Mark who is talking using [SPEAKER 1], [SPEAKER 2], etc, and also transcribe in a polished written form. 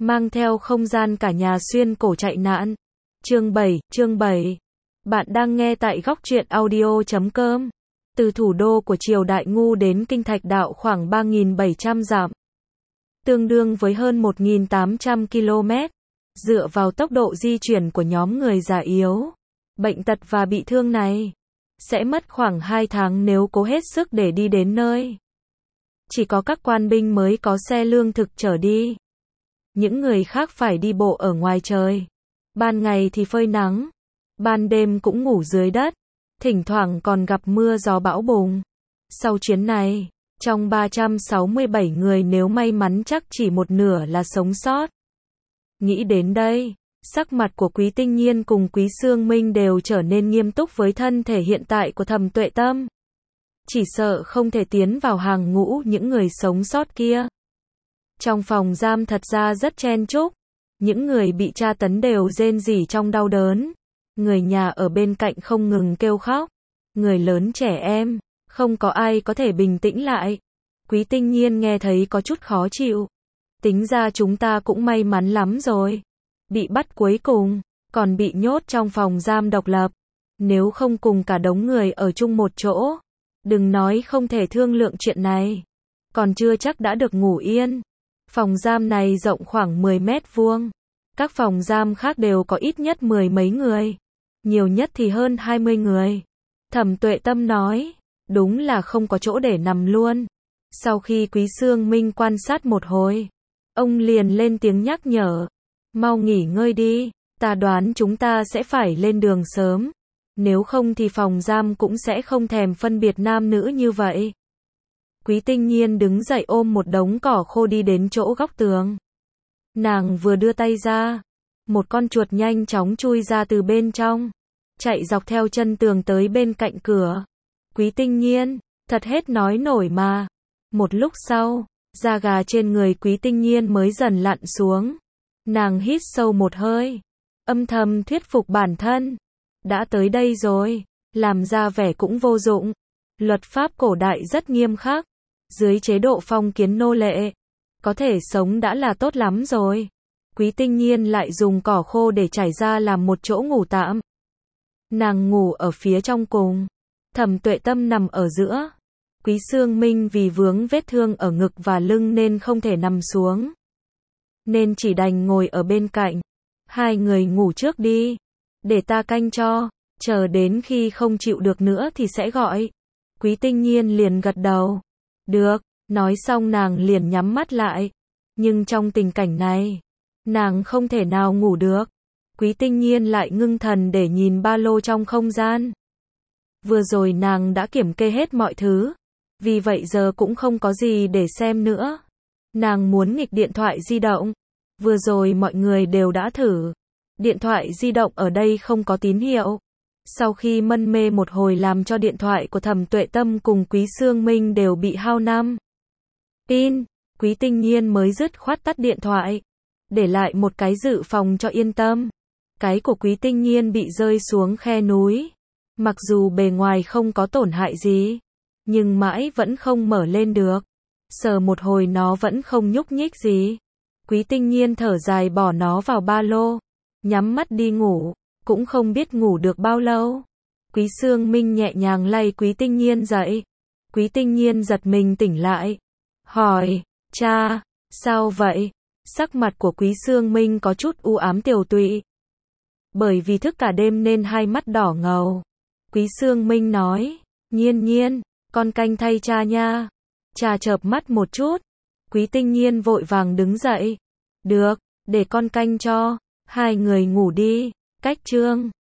[SPEAKER 1] mang theo không gian cả nhà xuyên cổ chạy nạn. Chương 7. Bạn đang nghe tại góc truyện audio.com. Từ thủ đô của triều Đại Ngu đến Kinh Thạch Đạo khoảng 3.700 dặm, tương đương với hơn 1.800 km. Dựa vào tốc độ di chuyển của nhóm người già yếu, bệnh tật và bị thương này, sẽ mất khoảng 2 tháng nếu cố hết sức để đi đến nơi. Chỉ có các quan binh mới có xe lương thực chở đi. Những người khác phải đi bộ ở ngoài trời. Ban ngày thì phơi nắng, ban đêm cũng ngủ dưới đất, thỉnh thoảng còn gặp mưa gió bão bùng. Sau chuyến này, trong 367 người nếu may mắn chắc chỉ một nửa là sống sót. Nghĩ đến đây, sắc mặt của Quý Tinh Nhiên cùng Quý Xương Minh đều trở nên nghiêm túc với thân thể hiện tại của Thẩm Tuệ Tâm. Chỉ sợ không thể tiến vào hàng ngũ những người sống sót kia. Trong phòng giam thật ra rất chen chúc, những người bị tra tấn đều rên rỉ trong đau đớn. Người nhà ở bên cạnh không ngừng kêu khóc, người lớn trẻ em, không có ai có thể bình tĩnh lại. Quý Tinh Nhiên nghe thấy có chút khó chịu. Tính ra chúng ta cũng may mắn lắm rồi. Bị bắt cuối cùng, còn bị nhốt trong phòng giam độc lập. Nếu không cùng cả đống người ở chung một chỗ, đừng nói không thể thương lượng chuyện này, còn chưa chắc đã được ngủ yên. Phòng giam này rộng khoảng 10 mét vuông. Các phòng giam khác đều có ít nhất 10 mấy người, nhiều nhất thì hơn 20 người. Thẩm Tuệ Tâm nói, đúng là không có chỗ để nằm luôn. Sau khi Quý Xương Minh quan sát một hồi, ông liền lên tiếng nhắc nhở, mau nghỉ ngơi đi, ta đoán chúng ta sẽ phải lên đường sớm. Nếu không thì phòng giam cũng sẽ không thèm phân biệt nam nữ như vậy. Quý Tinh Nhiên đứng dậy ôm một đống cỏ khô đi đến chỗ góc tường. Nàng vừa đưa tay ra, một con chuột nhanh chóng chui ra từ bên trong, chạy dọc theo chân tường tới bên cạnh cửa. Quý Tinh Nhiên, thật hết nói nổi mà. Một lúc sau, da gà trên người Quý Tinh Nhiên mới dần lặn xuống. Nàng hít sâu một hơi, âm thầm thuyết phục bản thân. Đã tới đây rồi, làm ra vẻ cũng vô dụng. Luật pháp cổ đại rất nghiêm khắc. Dưới chế độ phong kiến nô lệ, có thể sống đã là tốt lắm rồi. Quý Tinh Nhiên lại dùng cỏ khô để trải ra làm một chỗ ngủ tạm. Nàng ngủ ở phía trong cùng, Thẩm Tuệ Tâm nằm ở giữa. Quý Xương Minh vì vướng vết thương ở ngực và lưng nên không thể nằm xuống, nên chỉ đành ngồi ở bên cạnh. Hai người ngủ trước đi, để ta canh cho, chờ đến khi không chịu được nữa thì sẽ gọi. Quý Tinh Nhiên liền gật đầu. Được, nói xong nàng liền nhắm mắt lại. Nhưng trong tình cảnh này, nàng không thể nào ngủ được. Quý Tinh Nhiên lại ngưng thần để nhìn ba lô trong không gian. Vừa rồi nàng đã kiểm kê hết mọi thứ, vì vậy giờ cũng không có gì để xem nữa. Nàng muốn nghịch điện thoại di động. Vừa rồi mọi người đều đã thử. Điện thoại di động ở đây không có tín hiệu. Sau khi mân mê một hồi làm cho điện thoại của Thẩm Tuệ Tâm cùng Quý Xương Minh đều bị hao pin, Quý Tinh Nhiên mới dứt khoát tắt điện thoại, để lại một cái dự phòng cho yên tâm. Cái của Quý Tinh Nhiên bị rơi xuống khe núi. Mặc dù bề ngoài không có tổn hại gì, nhưng mãi vẫn không mở lên được. Sờ một hồi nó vẫn không nhúc nhích gì. Quý Tinh Nhiên thở dài bỏ nó vào ba lô, nhắm mắt đi ngủ. Cũng không biết ngủ được bao lâu. Quý Xương Minh nhẹ nhàng lay Quý Tinh Nhiên dậy. Quý Tinh Nhiên giật mình tỉnh lại, hỏi, cha, sao vậy? Sắc mặt của Quý Xương Minh có chút u ám tiều tụy. Bởi vì thức cả đêm nên hai mắt đỏ ngầu. Quý Xương Minh nói, Nhiên Nhiên, con canh thay cha nha. Cha chợp mắt một chút. Quý Tinh Nhiên vội vàng đứng dậy. Được, để con canh cho. Hai người ngủ đi. Cách chương